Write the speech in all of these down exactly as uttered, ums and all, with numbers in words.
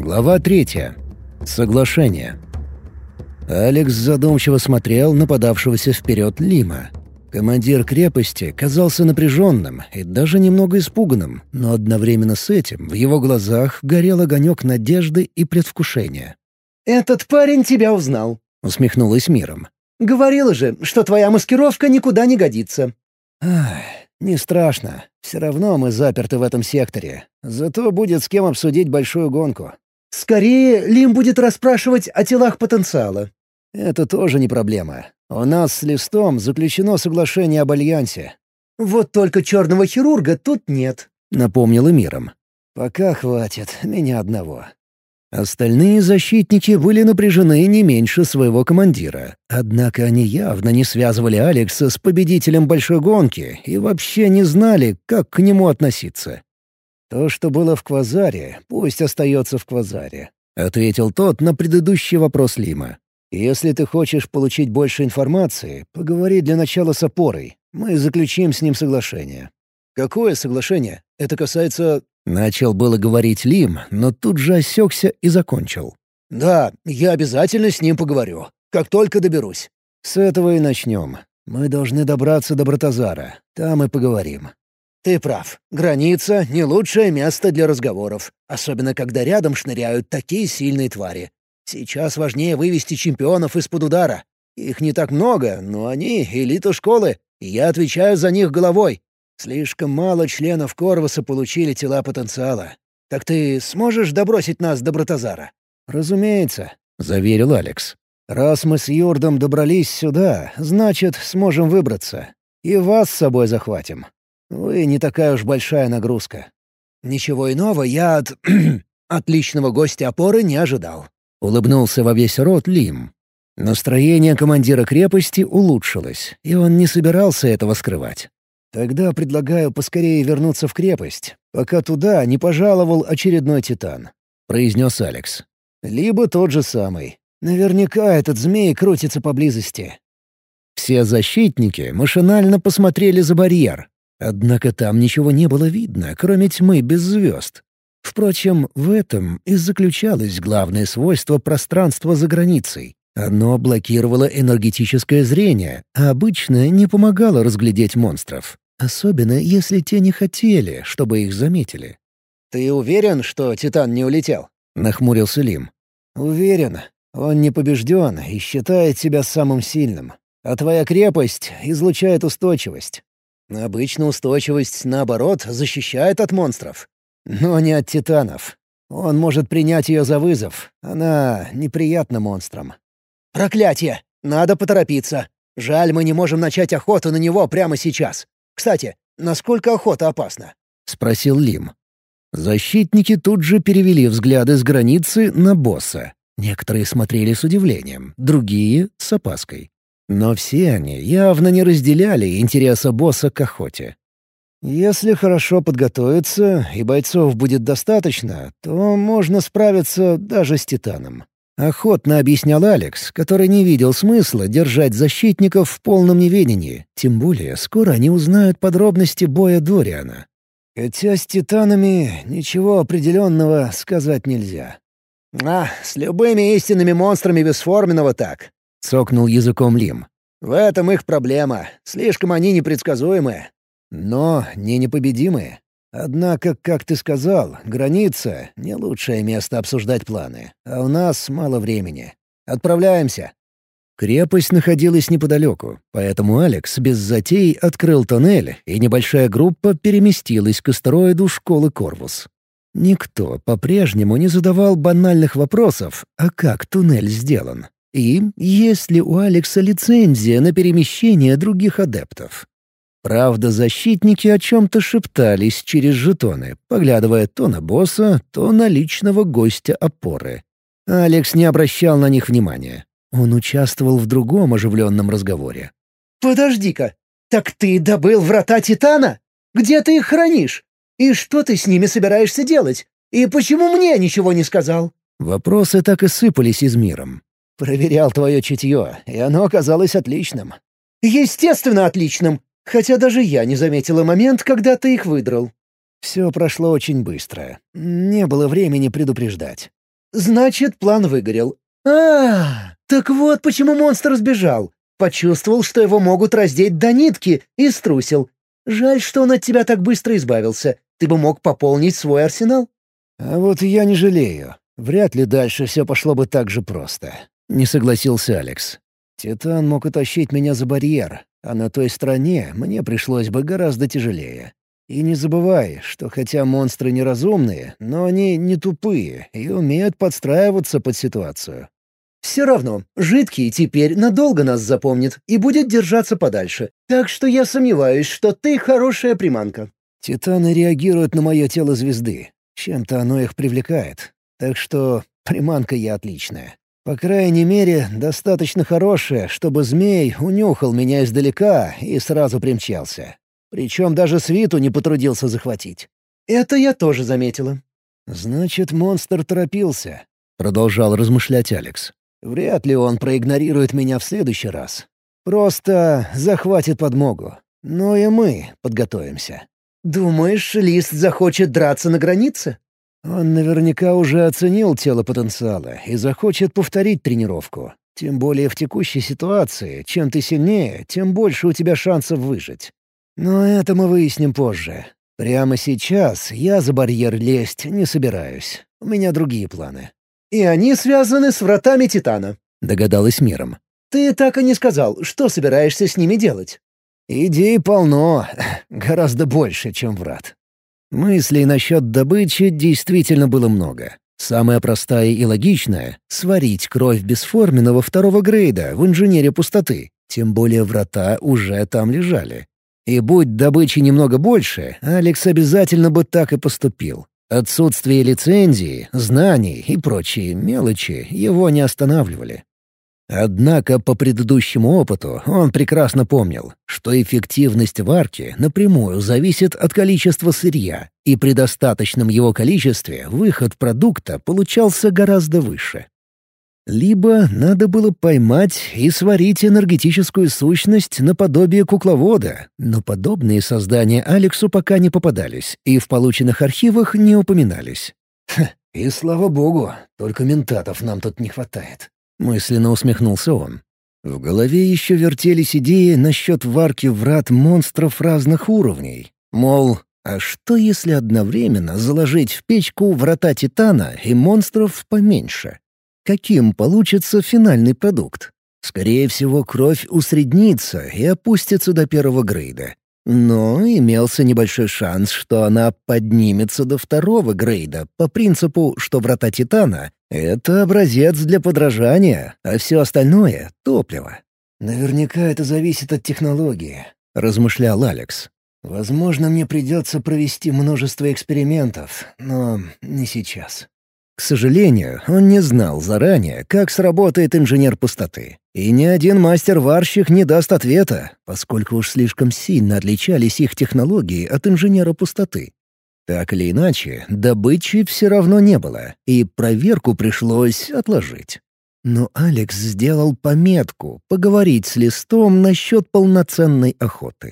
Глава третья. Соглашение. Алекс задумчиво смотрел на подавшегося вперед Лима. Командир крепости казался напряженным и даже немного испуганным, но одновременно с этим в его глазах горел огонек надежды и предвкушения. «Этот парень тебя узнал», — усмехнулась Миром. «Говорила же, что твоя маскировка никуда не годится». «Ах, не страшно. Все равно мы заперты в этом секторе. Зато будет с кем обсудить большую гонку». «Скорее, Лим будет расспрашивать о телах потенциала». «Это тоже не проблема. У нас с Листом заключено соглашение об альянсе». «Вот только черного хирурга тут нет», — напомнила Миром. «Пока хватит, меня одного». Остальные защитники были напряжены не меньше своего командира, однако они явно не связывали Алекса с победителем большой гонки и вообще не знали, как к нему относиться. «То, что было в Квазаре, пусть остается в Квазаре», — ответил тот на предыдущий вопрос Лима. «Если ты хочешь получить больше информации, поговори для начала с опорой. Мы заключим с ним соглашение». «Какое соглашение? Это касается...» Начал было говорить Лим, но тут же осекся и закончил. «Да, я обязательно с ним поговорю, как только доберусь». «С этого и начнем. Мы должны добраться до Братазара. Там и поговорим». «Ты прав. Граница — не лучшее место для разговоров, особенно когда рядом шныряют такие сильные твари. Сейчас важнее вывести чемпионов из-под удара. Их не так много, но они — элита школы, и я отвечаю за них головой. Слишком мало членов Корвуса получили тела потенциала. Так ты сможешь добросить нас до Братазара?» «Разумеется», — заверил Алекс. «Раз мы с Юрдом добрались сюда, значит, сможем выбраться. И вас с собой захватим. Вы не такая уж большая нагрузка». «Ничего иного я от... отличного гостя опоры не ожидал», — улыбнулся во весь рот Лим. Настроение командира крепости улучшилось, и он не собирался этого скрывать. «Тогда предлагаю поскорее вернуться в крепость, пока туда не пожаловал очередной титан», — произнес Алекс. «Либо тот же самый. Наверняка этот змей крутится поблизости». Все защитники машинально посмотрели за барьер. Однако там ничего не было видно, кроме тьмы без звезд. Впрочем, в этом и заключалось главное свойство пространства за границей. Оно блокировало энергетическое зрение, а обычно не помогало разглядеть монстров. Особенно, если те не хотели, чтобы их заметили. «Ты уверен, что Титан не улетел?» — нахмурился Лим. «Уверен. Он не побежден и считает себя самым сильным. А твоя крепость излучает устойчивость. Обычно устойчивость, наоборот, защищает от монстров. Но не от титанов. Он может принять ее за вызов. Она неприятна монстрам». «Проклятие! Надо поторопиться. Жаль, мы не можем начать охоту на него прямо сейчас. Кстати, насколько охота опасна?» — спросил Лим. Защитники тут же перевели взгляды с границы на босса. Некоторые смотрели с удивлением, другие — с опаской. Но все они явно не разделяли интереса босса к охоте. «Если хорошо подготовиться и бойцов будет достаточно, то можно справиться даже с Титаном», — охотно объяснял Алекс, который не видел смысла держать защитников в полном неведении, тем более скоро они узнают подробности боя Дориана. Хотя с Титанами ничего определенного сказать нельзя. «А, с любыми истинными монстрами бесформенного так», — цокнул языком Лим. «В этом их проблема. Слишком они непредсказуемые». «Но не непобедимые. Однако, как ты сказал, граница — не лучшее место обсуждать планы, а у нас мало времени. Отправляемся». Крепость находилась неподалеку, поэтому Алекс без затей открыл тоннель, и небольшая группа переместилась к астероиду школы Корвус. Никто по-прежнему не задавал банальных вопросов, а как туннель сделан, и есть ли у Алекса лицензия на перемещение других адептов. Правда, защитники о чем-то шептались через жетоны, поглядывая то на босса, то на личного гостя опоры. Алекс не обращал на них внимания. Он участвовал в другом оживленном разговоре. «Подожди-ка, так ты добыл врата Титана? Где ты их хранишь? И что ты с ними собираешься делать? И почему мне ничего не сказал?» Вопросы так и сыпались из миром. «Проверял твое чутье, и оно оказалось отличным». «Естественно, отличным. Хотя даже я не заметила момент, когда ты их выдрал». Все прошло очень быстро. Не было времени предупреждать. Значит, план выгорел. А, так вот почему монстр сбежал. Почувствовал, что его могут раздеть до нитки, и струсил. Жаль, что он от тебя так быстро избавился. Ты бы мог пополнить свой арсенал. А вот я не жалею. Вряд ли дальше все пошло бы так же просто. Не согласился Алекс. Титан мог утащить меня за барьер, а на той стороне мне пришлось бы гораздо тяжелее. И не забывай, что хотя монстры неразумные, но они не тупые и умеют подстраиваться под ситуацию. Все равно, жидкий теперь надолго нас запомнит и будет держаться подальше. Так что я сомневаюсь, что ты хорошая приманка. Титаны реагируют на мое тело звезды. Чем-то оно их привлекает. Так что приманка я отличная. По крайней мере, достаточно хорошая, чтобы змей унюхал меня издалека и сразу примчался. Причем даже свиту не потрудился захватить. Это я тоже заметила. «Значит, монстр торопился», — продолжал размышлять Алекс. «Вряд ли он проигнорирует меня в следующий раз. Просто захватит подмогу. Ну и мы подготовимся». «Думаешь, Лист захочет драться на границе?» Он наверняка уже оценил тело потенциала и захочет повторить тренировку. Тем более в текущей ситуации, чем ты сильнее, тем больше у тебя шансов выжить. Но это мы выясним позже. Прямо сейчас я за барьер лезть не собираюсь. У меня другие планы. «И они связаны с вратами Титана», — догадалась Миром. «Ты так и не сказал, что собираешься с ними делать?» «Идей полно, гораздо больше, чем врат». Мыслей насчет добычи действительно было много. Самая простая и логичная — сварить кровь бесформенного второго грейда в инженере пустоты, тем более врата уже там лежали. И будь добычи немного больше, Алекс обязательно бы так и поступил. Отсутствие лицензии, знаний и прочие мелочи его не останавливали. Однако по предыдущему опыту он прекрасно помнил, что эффективность варки напрямую зависит от количества сырья, и при достаточном его количестве выход продукта получался гораздо выше. Либо надо было поймать и сварить энергетическую сущность наподобие кукловода, но подобные создания Алексу пока не попадались и в полученных архивах не упоминались. «Ха, и слава богу, только ментатов нам тут не хватает», — мысленно усмехнулся он. В голове еще вертелись идеи насчет варки врат монстров разных уровней. Мол, а что если одновременно заложить в печку врата Титана и монстров поменьше? Каким получится финальный продукт? Скорее всего, кровь усреднится и опустится до первого грейда. Но имелся небольшой шанс, что она поднимется до второго грейда по принципу, что врата Титана — это образец для подражания, а все остальное — топливо. «Наверняка это зависит от технологии», — размышлял Алекс. «Возможно, мне придется провести множество экспериментов, но не сейчас». К сожалению, он не знал заранее, как сработает инженер пустоты. И ни один мастер-варщик не даст ответа, поскольку уж слишком сильно отличались их технологии от инженера пустоты. Так или иначе, добычи все равно не было, и проверку пришлось отложить. Но Алекс сделал пометку поговорить с Листом насчет полноценной охоты.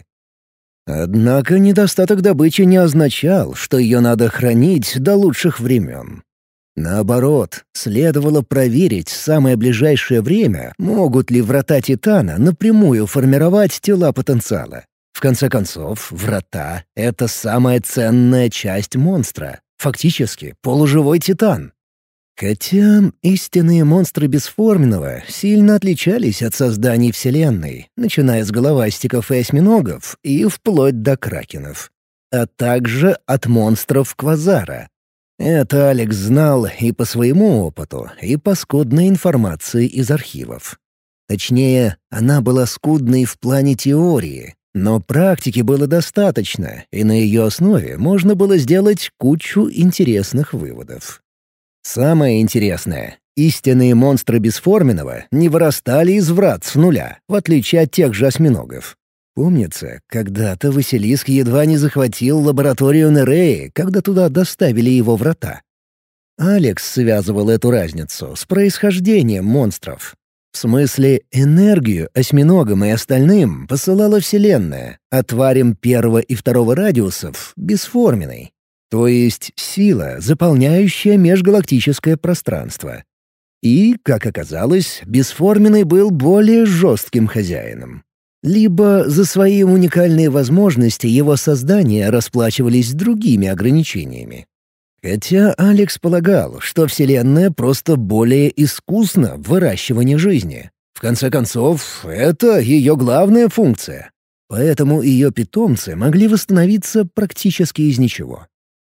Однако недостаток добычи не означал, что ее надо хранить до лучших времен. Наоборот, следовало проверить в самое ближайшее время, могут ли врата Титана напрямую формировать тела потенциала. В конце концов, врата — это самая ценная часть монстра, фактически полуживой Титан. Хотя истинные монстры бесформенного сильно отличались от созданий Вселенной, начиная с головастиков и осьминогов и вплоть до кракенов, а также от монстров Квазара. Это Алекс знал и по своему опыту, и по скудной информации из архивов. Точнее, она была скудной в плане теории, но практики было достаточно, и на ее основе можно было сделать кучу интересных выводов. Самое интересное — истинные монстры бесформенного не вырастали из врат с нуля, в отличие от тех же осьминогов. Помнится, когда-то Василиск едва не захватил лабораторию Нереи, когда туда доставили его врата. Алекс связывал эту разницу с происхождением монстров. В смысле, энергию осьминогам и остальным посылала Вселенная, а тварям первого и второго радиусов — бесформенной. то есть сила, заполняющая межгалактическое пространство. И, как оказалось, Бесформенный был более жестким хозяином. Либо за свои уникальные возможности его создания расплачивались другими ограничениями. Хотя Алекс полагал, что Вселенная просто более искусна в выращивании жизни. В конце концов, это ее главная функция. Поэтому ее питомцы могли восстановиться практически из ничего.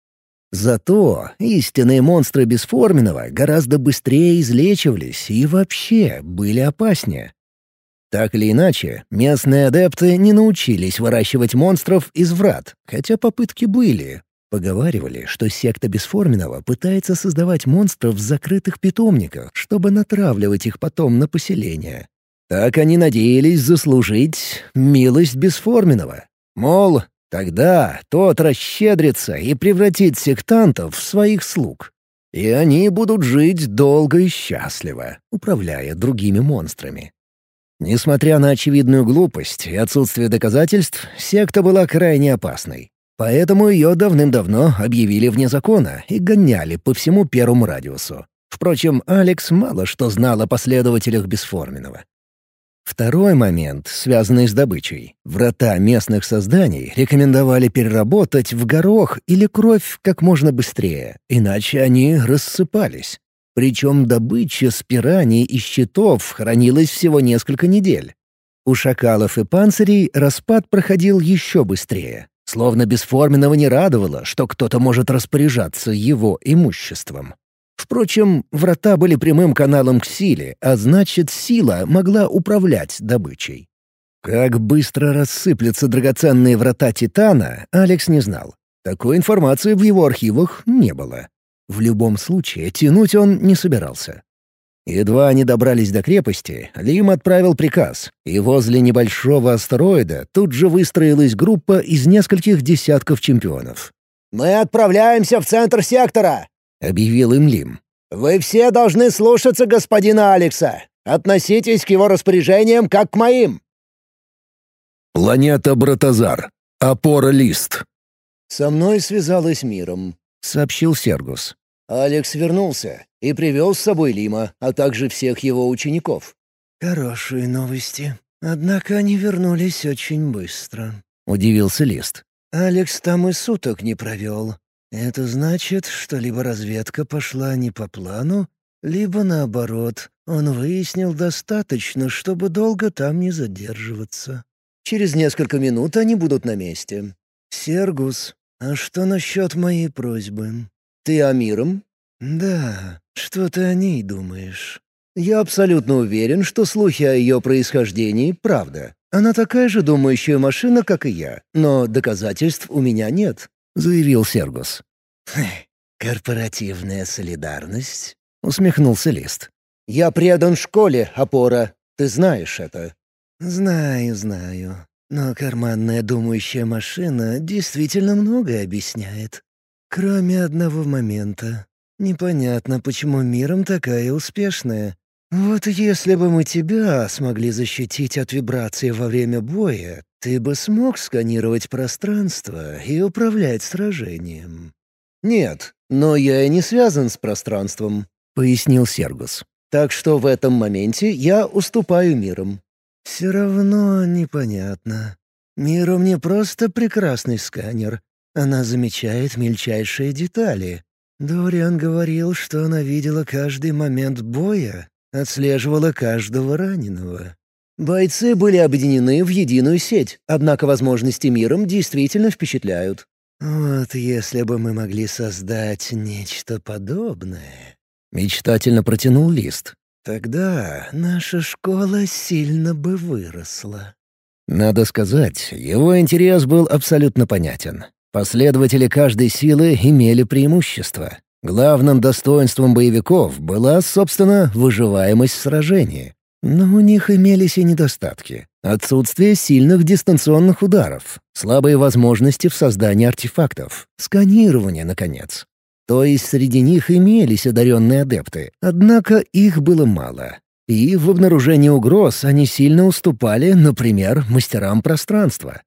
Зато истинные монстры Бесформенного гораздо быстрее излечивались и вообще были опаснее. Так или иначе, местные адепты не научились выращивать монстров из врат, хотя попытки были. Поговаривали, что секта Бесформенного пытается создавать монстров в закрытых питомниках, чтобы натравливать их потом на поселение. Так они надеялись заслужить милость Бесформенного. Мол, тогда тот расщедрится и превратит сектантов в своих слуг. И они будут жить долго и счастливо, управляя другими монстрами. Несмотря на очевидную глупость и отсутствие доказательств, секта была крайне опасной. Поэтому ее давным-давно объявили вне закона и гоняли по всему первому радиусу. Впрочем, Алекс мало что знал о последователях Бесформенного. Второй момент, связанный с добычей. Врата местных созданий рекомендовали переработать в горох или кровь как можно быстрее, иначе они рассыпались. Причем добыча с пираний и щитов хранилась всего несколько недель. У шакалов и панцирей распад проходил еще быстрее, словно Бесформенного не радовало, что кто-то может распоряжаться его имуществом. Впрочем, врата были прямым каналом к силе, а значит, сила могла управлять добычей. Как быстро рассыплются драгоценные врата Титана, Алекс не знал. Такой информации в его архивах не было. В любом случае, тянуть он не собирался. Едва они добрались до крепости, Лим отправил приказ, и возле небольшого астероида тут же выстроилась группа из нескольких десятков чемпионов. «Мы отправляемся в центр сектора!» — объявил им Лим. «Вы все должны слушаться господина Алекса. Относитесь к его распоряжениям как к моим». «Планета Братазар. Опора Лист». «Со мной связалась миром», — сообщил Сергус. «Алекс вернулся и привел с собой Лима, а также всех его учеников». «Хорошие новости. Однако они вернулись очень быстро», — удивился Лист. «Алекс там и суток не провел. Это значит, что либо разведка пошла не по плану, либо наоборот, он выяснил достаточно, чтобы долго там не задерживаться. Через несколько минут они будут на месте. Сергус, а что насчет моей просьбы? Ты о миром? Да, что ты о ней думаешь? Я абсолютно уверен, что слухи о ее происхождении — правда. Она такая же думающая машина, как и я, но доказательств у меня нет», — заявил Сергус. «Корпоративная солидарность?» — усмехнулся Лист. «Я предан школе, Опора. Ты знаешь это». «Знаю, знаю. Но карманная думающая машина действительно многое объясняет. Кроме одного момента. Непонятно, почему миром такая успешная. Вот если бы мы тебя смогли защитить от вибраций во время боя, ты бы смог сканировать пространство и управлять сражением». «Нет, но я и не связан с пространством», — пояснил Сергус. «Так что в этом моменте я уступаю миром». «Все равно непонятно. Миру не просто прекрасный сканер. Она замечает мельчайшие детали. Дориан говорил, что она видела каждый момент боя, отслеживала каждого раненого. Бойцы были объединены в единую сеть, однако возможности миром действительно впечатляют. Вот если бы мы могли создать нечто подобное...» Мечтательно протянул Лист. «Тогда наша школа сильно бы выросла». Надо сказать, его интерес был абсолютно понятен. Последователи каждой силы имели преимущество. Главным достоинством боевиков была, собственно, выживаемость в сражении. Но у них имелись и недостатки. Отсутствие сильных дистанционных ударов, слабые возможности в создании артефактов, сканирование, наконец. То есть среди них имелись одаренные адепты, однако их было мало. И в обнаружении угроз они сильно уступали, например, мастерам пространства.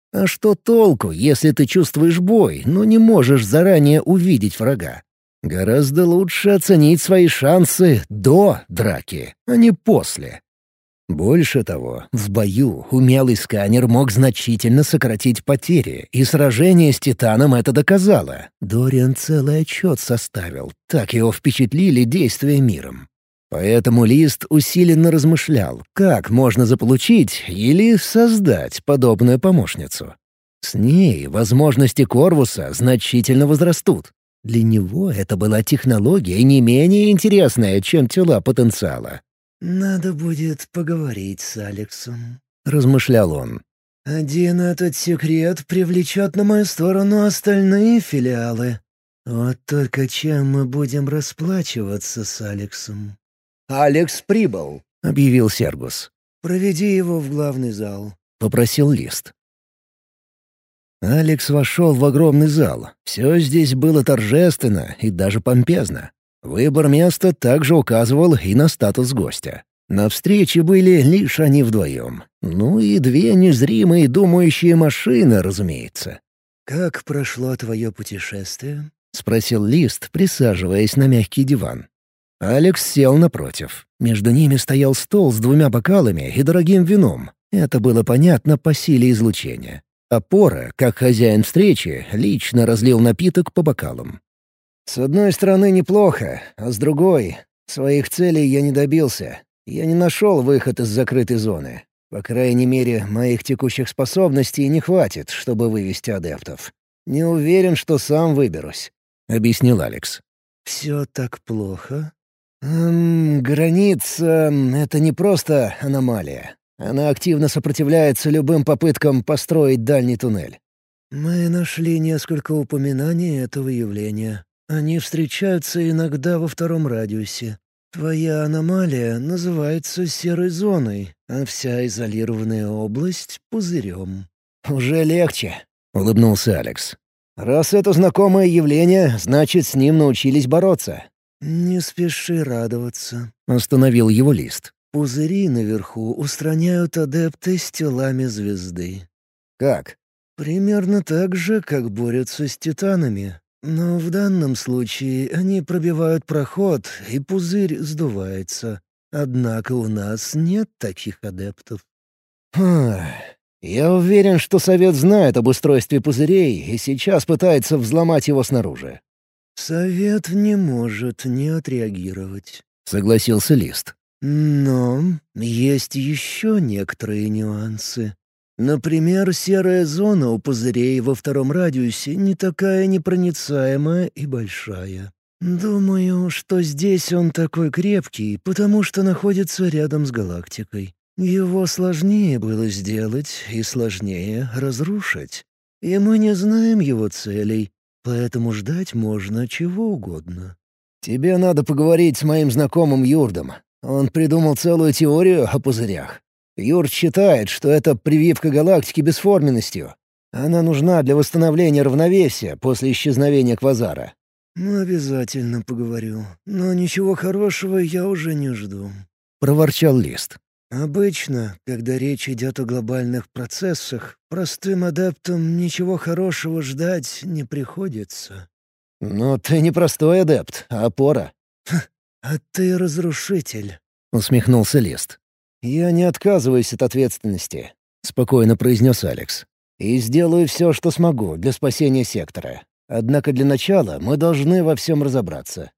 А что толку, если ты чувствуешь бой, но не можешь заранее увидеть врага? Гораздо лучше оценить свои шансы до драки, а не после. Больше того, в бою умелый сканер мог значительно сократить потери, и сражение с Титаном это доказало. Дориан целый отчет составил, так его впечатлили действия миром. Поэтому Лист усиленно размышлял, как можно заполучить или создать подобную помощницу. С ней возможности Корвуса значительно возрастут. Для него это была технология не менее интересная, чем тела потенциала. «Надо будет поговорить с Алексом», — размышлял он. «Один этот секрет привлечет на мою сторону остальные филиалы. Вот только чем мы будем расплачиваться с Алексом?» «Алекс прибыл», — объявил Сергус. «Проведи его в главный зал», — попросил Лист. Алекс вошел в огромный зал. Все здесь было торжественно и даже помпезно. Выбор места также указывал и на статус гостя. На встрече были лишь они вдвоем. Ну и две незримые думающие машины, разумеется. «Как прошло твое путешествие?» — спросил Лист, присаживаясь на мягкий диван. Алекс сел напротив. Между ними стоял стол с двумя бокалами и дорогим вином. Это было понятно по силе излучения. Опора, как хозяин встречи, лично разлил напиток по бокалам. «С одной стороны, неплохо, а с другой — своих целей я не добился. Я не нашел выход из закрытой зоны. По крайней мере, моих текущих способностей не хватит, чтобы вывести адептов. Не уверен, что сам выберусь», — объяснил Алекс. «Все так плохо?» Эм, «Граница — это не просто аномалия. Она активно сопротивляется любым попыткам построить дальний туннель». «Мы нашли несколько упоминаний этого явления. Они встречаются иногда во втором радиусе. Твоя аномалия называется серой зоной, а вся изолированная область — пузырем». «Уже легче», — улыбнулся Алекс. «Раз это знакомое явление, значит, с ним научились бороться». «Не спеши радоваться», — остановил его Лист. «Пузыри наверху устраняют адепты с телами звезды». «Как?» «Примерно так же, как борются с титанами. Но в данном случае они пробивают проход, и пузырь сдувается. Однако у нас нет таких адептов». Хм, «Я уверен, что Совет знает об устройстве пузырей и сейчас пытается взломать его снаружи». «Совет не может не отреагировать», — согласился Лист. «Но есть еще некоторые нюансы. Например, серая зона у пузырей во втором радиусе не такая непроницаемая и большая. Думаю, что здесь он такой крепкий, потому что находится рядом с галактикой. Его сложнее было сделать и сложнее разрушить. И мы не знаем его целей, поэтому ждать можно чего угодно». «Тебе надо поговорить с моим знакомым Юрдом. Он придумал целую теорию о пузырях. Юрд считает, что это прививка галактики бесформенностью. Она нужна для восстановления равновесия после исчезновения квазара». «Обязательно поговорю, но ничего хорошего я уже не жду», — проворчал Лист. «Обычно, когда речь идет о глобальных процессах, простым адептам ничего хорошего ждать не приходится». «Но ты не простой адепт, а опора». «А ты разрушитель», — усмехнулся Лист. «Я не отказываюсь от ответственности», — спокойно произнес Алекс. «И сделаю все, что смогу для спасения сектора. Однако для начала мы должны во всем разобраться».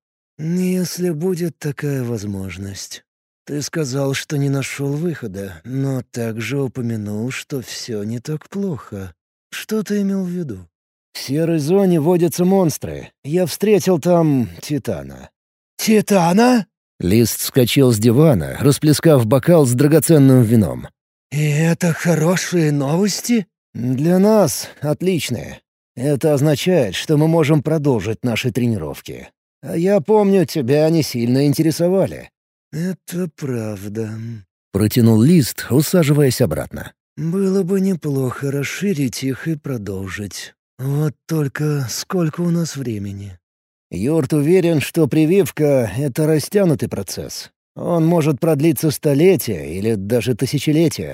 «Если будет такая возможность. Ты сказал, что не нашел выхода, но также упомянул, что все не так плохо. Что ты имел в виду?» «В серой зоне водятся монстры. Я встретил там Титана». «Титана?» Лист вскочил с дивана, расплескав бокал с драгоценным вином. «И это хорошие новости?» «Для нас отличные. Это означает, что мы можем продолжить наши тренировки. А я помню, тебя они сильно интересовали». «Это правда», — протянул Лист, усаживаясь обратно. «Было бы неплохо расширить их и продолжить. Вот только сколько у нас времени?» Юрт уверен, что прививка — это растянутый процесс. Он может продлиться столетия или даже тысячелетия.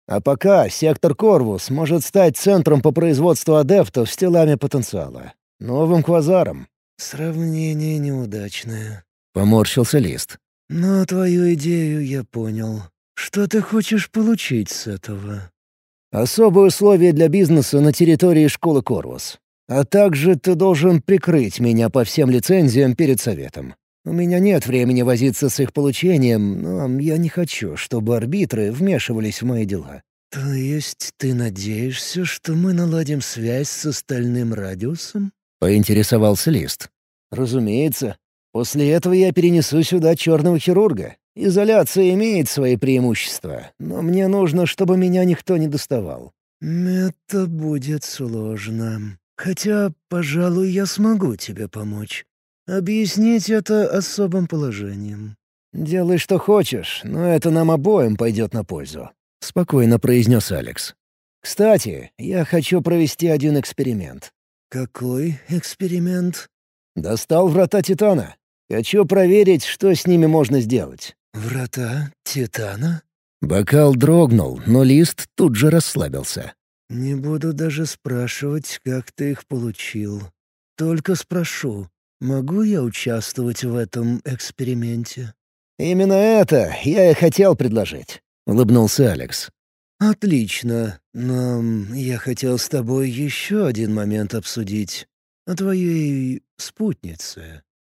А пока сектор Корвус может стать центром по производству адептов с телами потенциала. Новым квазаром. «Сравнение неудачное», — поморщился Лист. «Но твою идею я понял. Что ты хочешь получить с этого?» «Особые условия для бизнеса на территории школы Корвус. А также ты должен прикрыть меня по всем лицензиям перед советом. У меня нет времени возиться с их получением, но я не хочу, чтобы арбитры вмешивались в мои дела». «То есть ты надеешься, что мы наладим связь с остальным радиусом?» — поинтересовался Лист. «Разумеется. После этого я перенесу сюда черного хирурга. Изоляция имеет свои преимущества, но мне нужно, чтобы меня никто не доставал». «Это будет сложно. Хотя, пожалуй, я смогу тебе помочь. Объяснить это особым положением». «Делай, что хочешь, но это нам обоим пойдет на пользу», — спокойно произнес Алекс. «Кстати, я хочу провести один эксперимент». «Какой эксперимент?» «Достал врата Титана. Хочу проверить, что с ними можно сделать». «Врата Титана?» Бокал дрогнул, но Лист тут же расслабился. «Не буду даже спрашивать, как ты их получил. Только спрошу, могу я участвовать в этом эксперименте?» «Именно это я и хотел предложить», — улыбнулся Алекс. «Отлично, но я хотел с тобой еще один момент обсудить. О твоей спутнице».